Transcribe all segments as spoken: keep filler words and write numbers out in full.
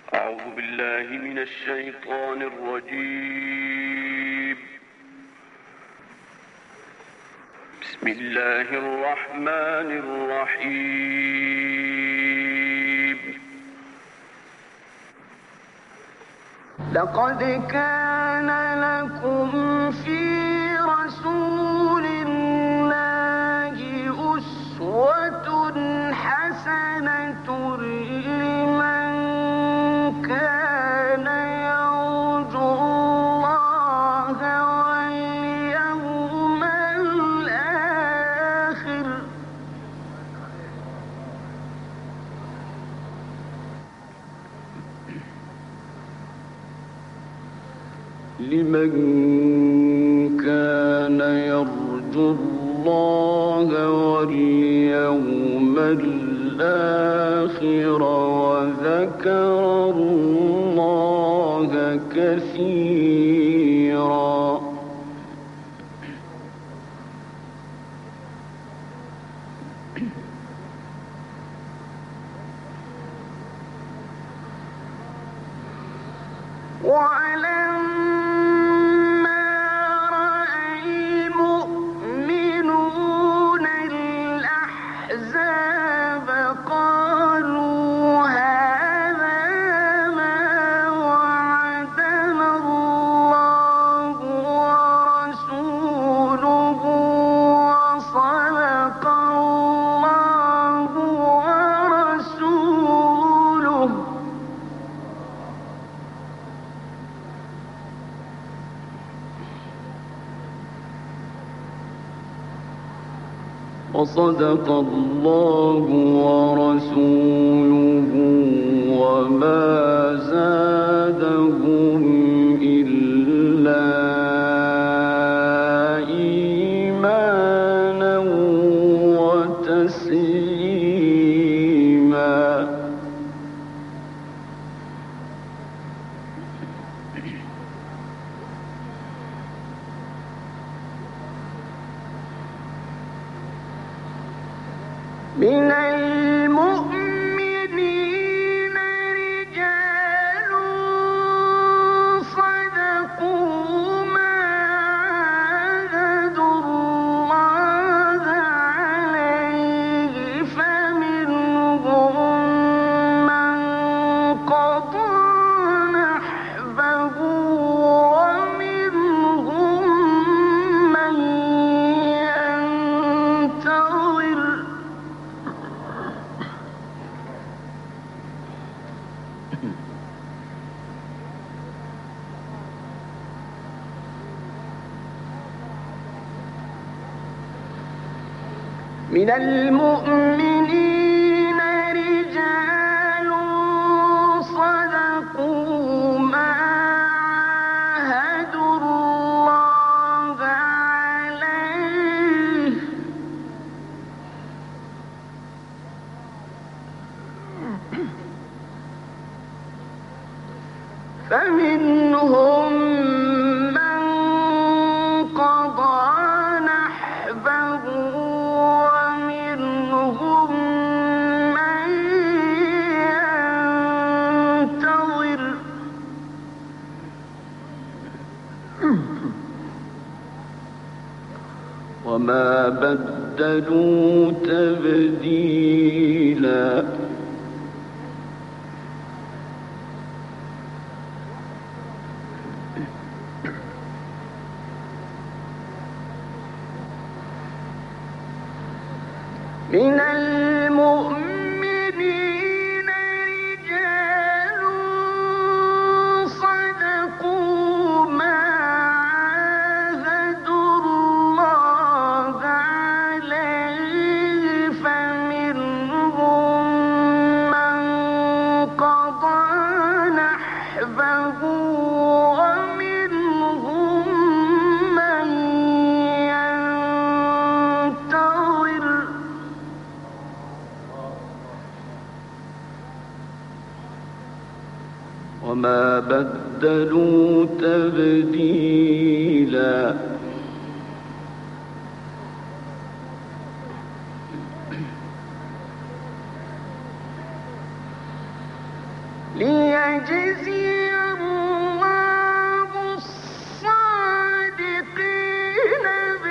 أعوذ بالله من الشيطان الرجيم. بسم الله الرحمن الرحيم. لقد كان لكم في رسول الله أسوة حسنة لمن كان يرجو الله واليوم الآخر لمن كان يرجو الله واليوم الآخر وذكر الله كثيرا. وَلَمَّا رَأَى الْمُؤْمِنُونَ الْأَحْزَابَ قَالُوا هَٰذَا مَا وَعَدَنَا اللَّهُ وَرَسُولُهُ وَصَدَقَ اللَّهُ وَرَسُولُهُ وصدق الله ورسوله وما زادهم إلا إيمانا وتسليما. من المؤمنين رجال صدقوا ما عاهدوا الله عليه فمنهم من قضى نحبه ومنهم من ينتظر من المؤمنين رجال صدقوا ما عاهدوا الله عليه فمنهم من قضى نحبه ومنهم من ينتظر وما بدلوا تبديلا. من المؤمنين رجال صدقوا ما عاهدوا الله عليه فمنهم من قضى نحبه ومنهم من ينتظر وما بدلوا تبديلا. ليجزي الله الصادقين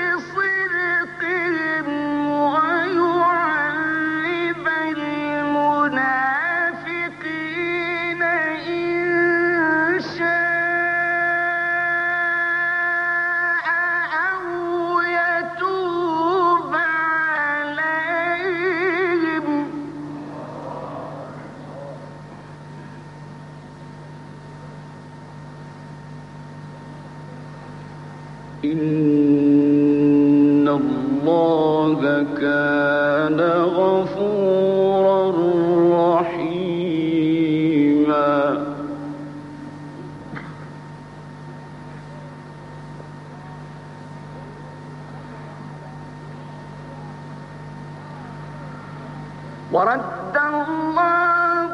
بصدقهم ويعذب المنافقين إن شاء أو يتوب عليهم. إن الله كان غفورا رحيما. ورد الله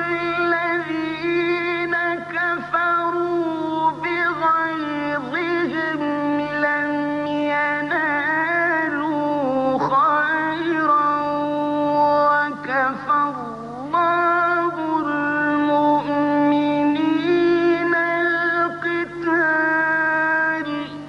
الذين كفروا بغيظهم لم ينالوا خيرا وكفى الله المؤمنين القتال.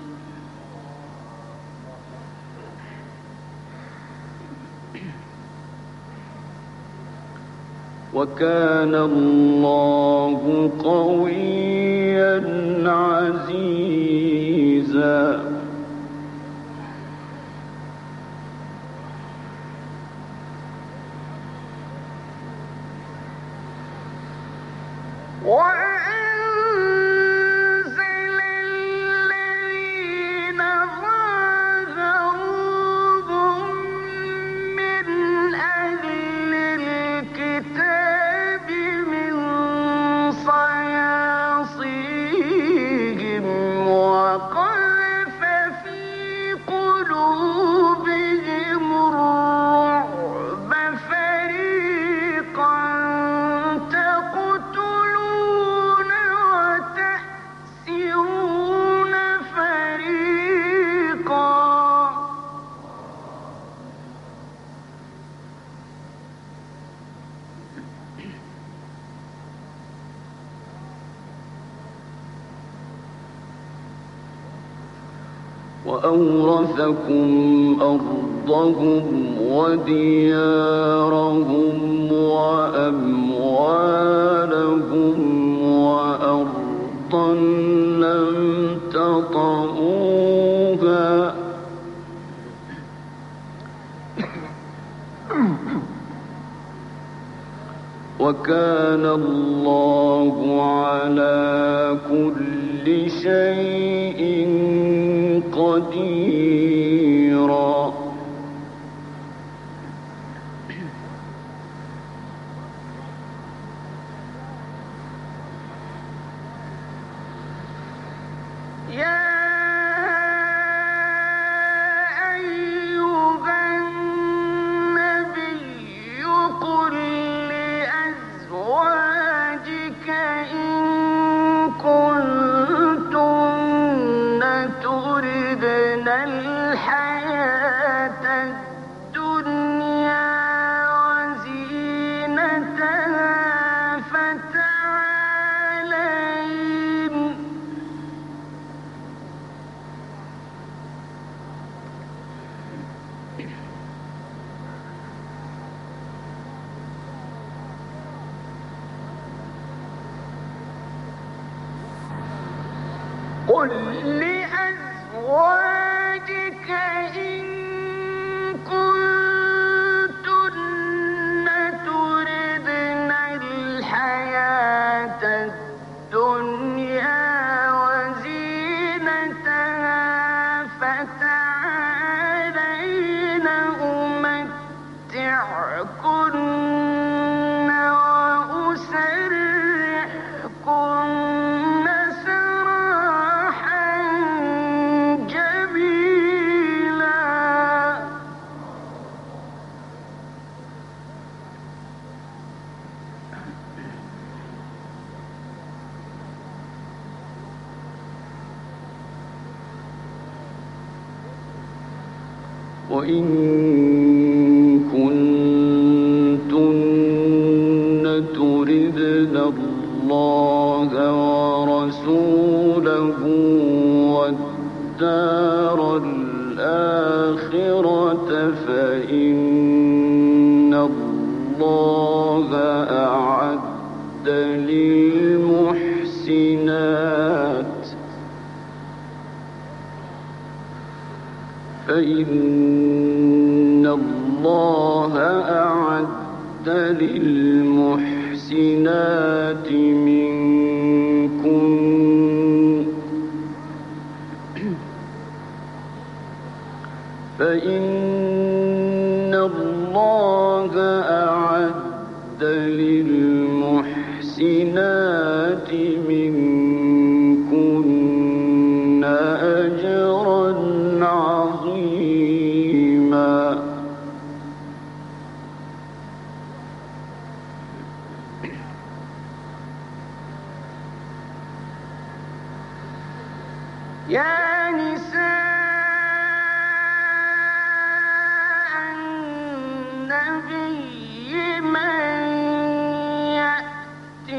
وكان الله قويا عزيزا. وأنزل الذين ظاهروهم من أهل الكتاب من صياصيهم وقذف في قلوبهم الرعب فريقا تقتلون وتأسرون فريقا. وأورثكم أرضهم وديارهم وأموالهم وأرضا لم تطئوها وكان الله على كل شيء قديرا. يا أيها النبي قل لأزواجك إن كنتن تردن الحياة الدنيا وزينتها فتعالين قل لأزواجك إن كنتن تردن الحياة الدنيا وزينتها فتعالين أمتعكن وأسرحكن سراحا جميلا. وإن كنتن تردن يعبدن الله ورسوله والدار الآخرة فإن الله أعد للمحسنات فإن الله أعد للمحسنات منكن فإن الله أعد للمحسنات منكن أجرا عظيما. يا نساء النبي من يأت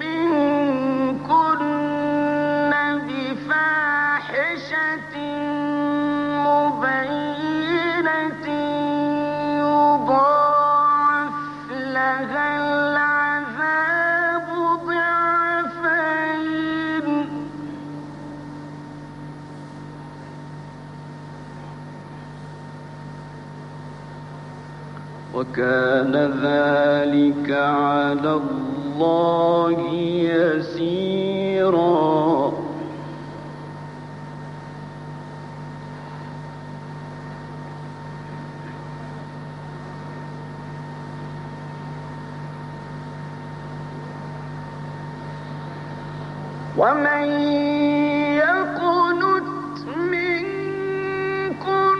منكن بفاحشة مبينة يضاعف لها العذاب ضعفين وكان ذلك على الله يسيرا. ومن يقنت منكن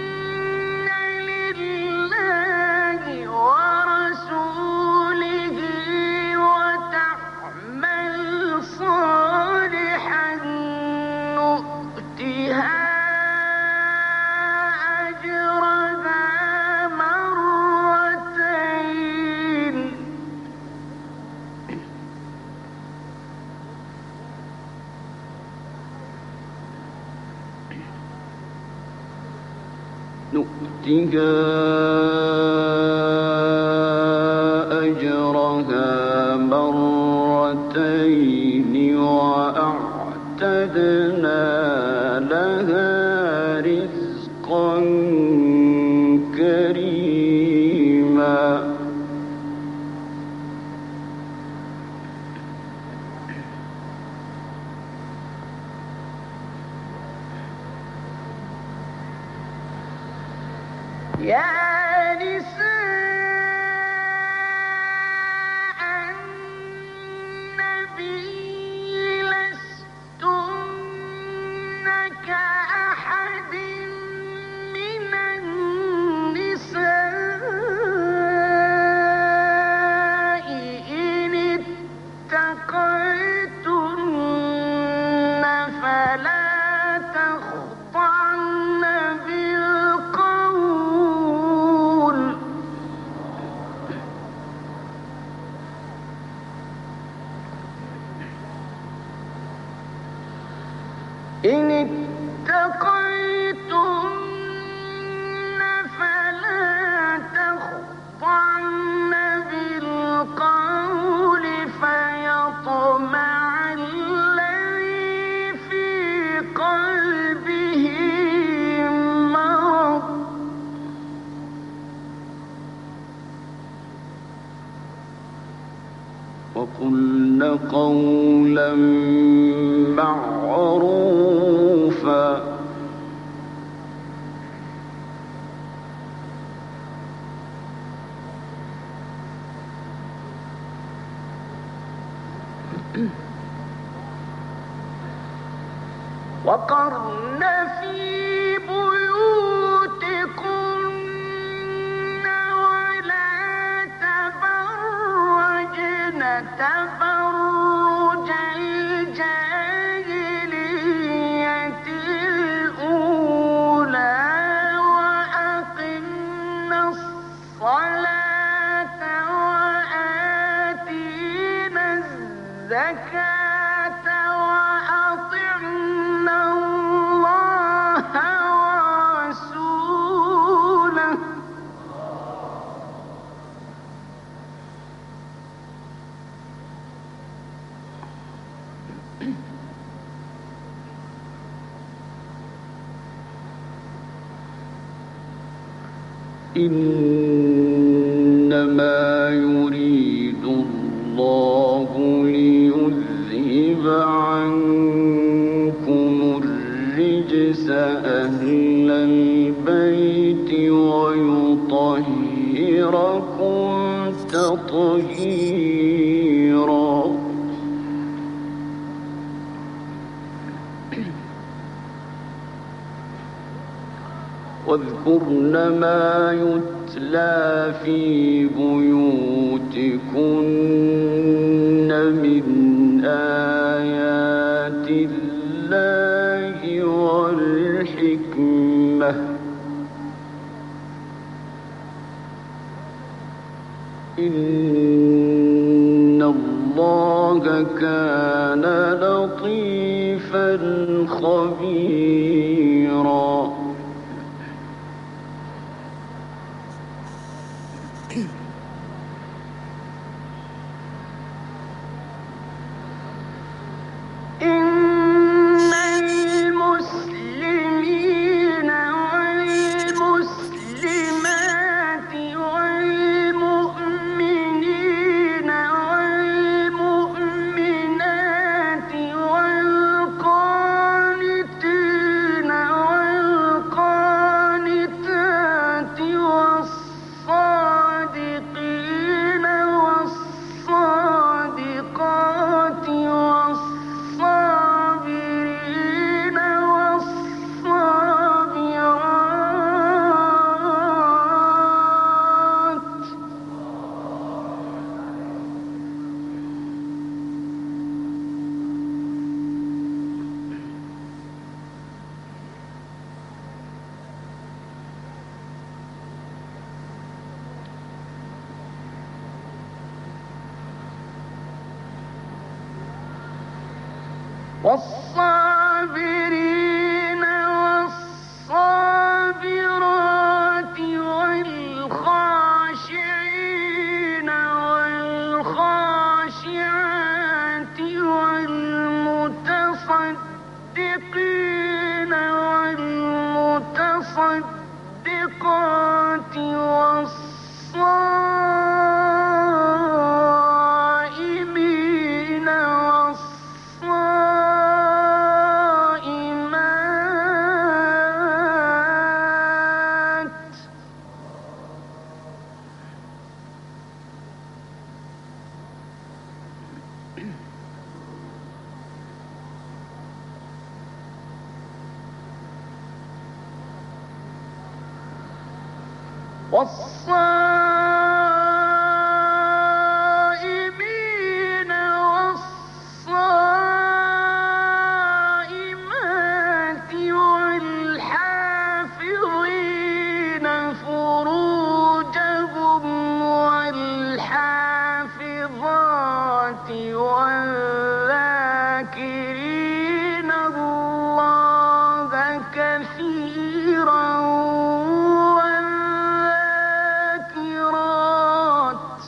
لله ورسوله وتعمل صالحا نؤتها أجرها مرتين نؤتها أجرها مرتين وأعتدنا لها رزقا كريما. يا نساء النبي لستن كأحد من النساء إن اتقيتن فلا تخضعن بالقول إن اتقيتن فلا تخضعن بالقول فيطمع الذي في قلبه مرض وقلن قولا معروفا. وقرن في بيوتكن ولا تبرجن تبرج الجاهلية الأولى وأقمن الصلاة وآتين الزكاة وأطعنا الله ورسوله إنما يريد الله ليذهب عنكم الرجس أهل البيت ويطهركم تطهيرا. واذكرن ما يتلى في بيوتكن من آيات الله والحكمة إن الله كان لطيفا خبيرا. إن المسلمين والمسلمات والمؤمنين والمؤمنات والقانتين والقانتات والصادقين والصادقات والصابرين والصابرات والصابرين والصابرات والخاشعين والخاشعات والمتصدقين والمتصدقات والصائمين والصائمات والصائمين والصائمات والحافظين فروجهم والحافظات والذاكرين الله كثيرا والذاكرات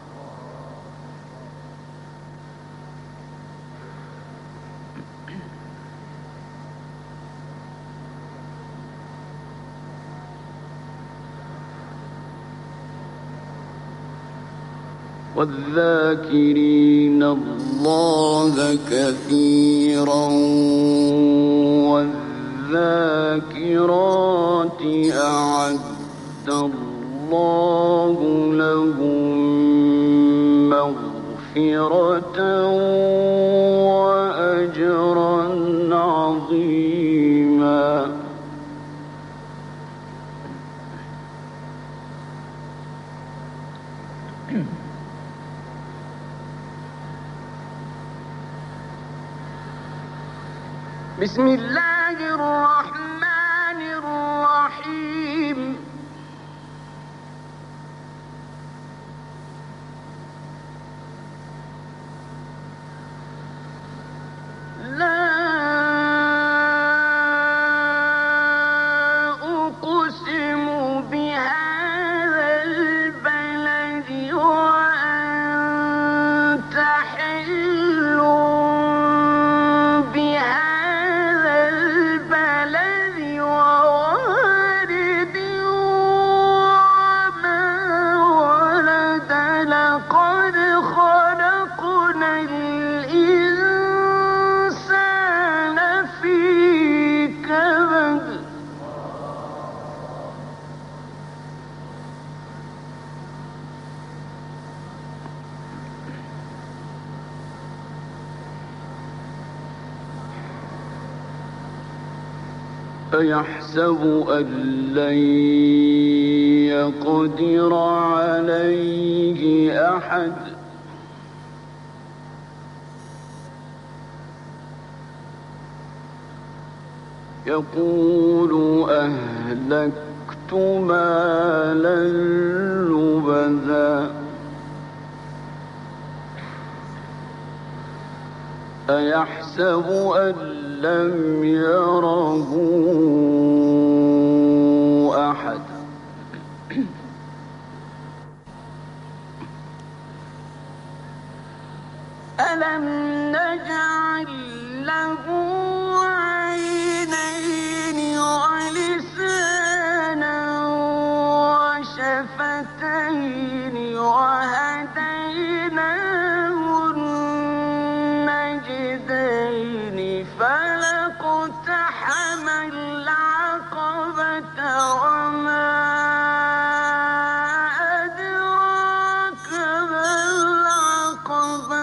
والذاكرين الله كثيرا والذاكرات أعد الله لهم مغفرة وأجرا عظيما. بسم الله الرحمن الرحيم. أيحسب أن لن يقدر عليه أحد يقول أهلكت مالا لبدا أيحسب أن لم يره أحد ألم نجعل له عينين ولسانا وشفتين وهديناه النجدين فلاقتحم العقبة وما أدراك ما العقبة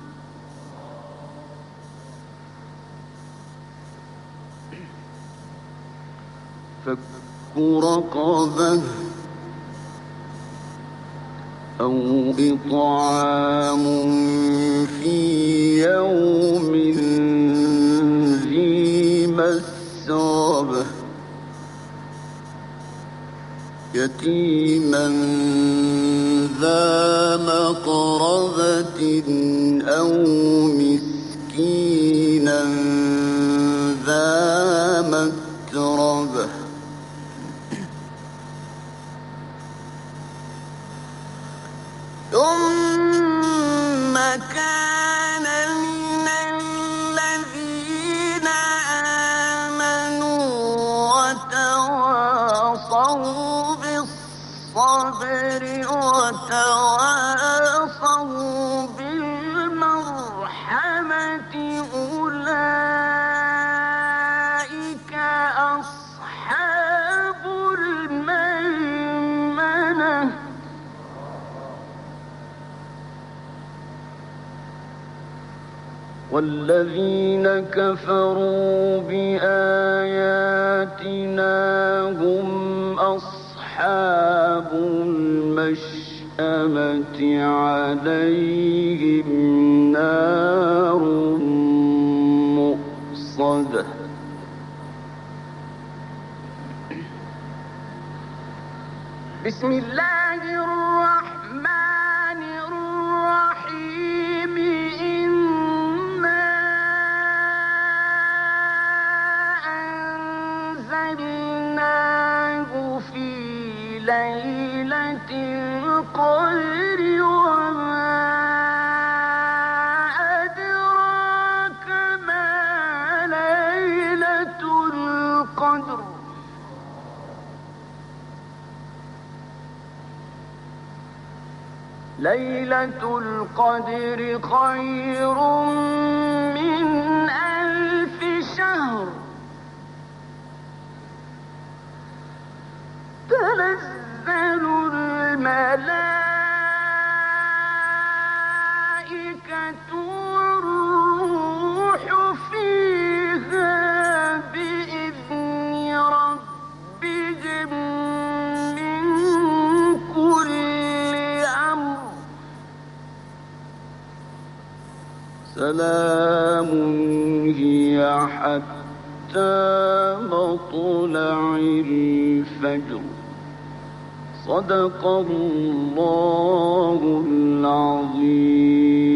فك رقبة أو إطعام في يوم ذي مسغبة يتيما ذا مقربة أو مسكينا ذا متربة ثم كان من الذين آمنوا وتواصوا بالصبر وتواصوا بالمرحمة أولئك أصحاب الميمنة والذين كفروا بآياتنا هم أصحاب المشأمة عليهم نار مؤصدة بسم الله الرحمن الرحيم إنا أنزلناه في ليلة القدر وما أدراك ما ليلة القدر ليلة القدر خير من ألف شهر تنزل الملائكة والروح فيها بإذن ربهم من كل أمر سلام هي حتى مطلع الفجر صدق الله العظيم.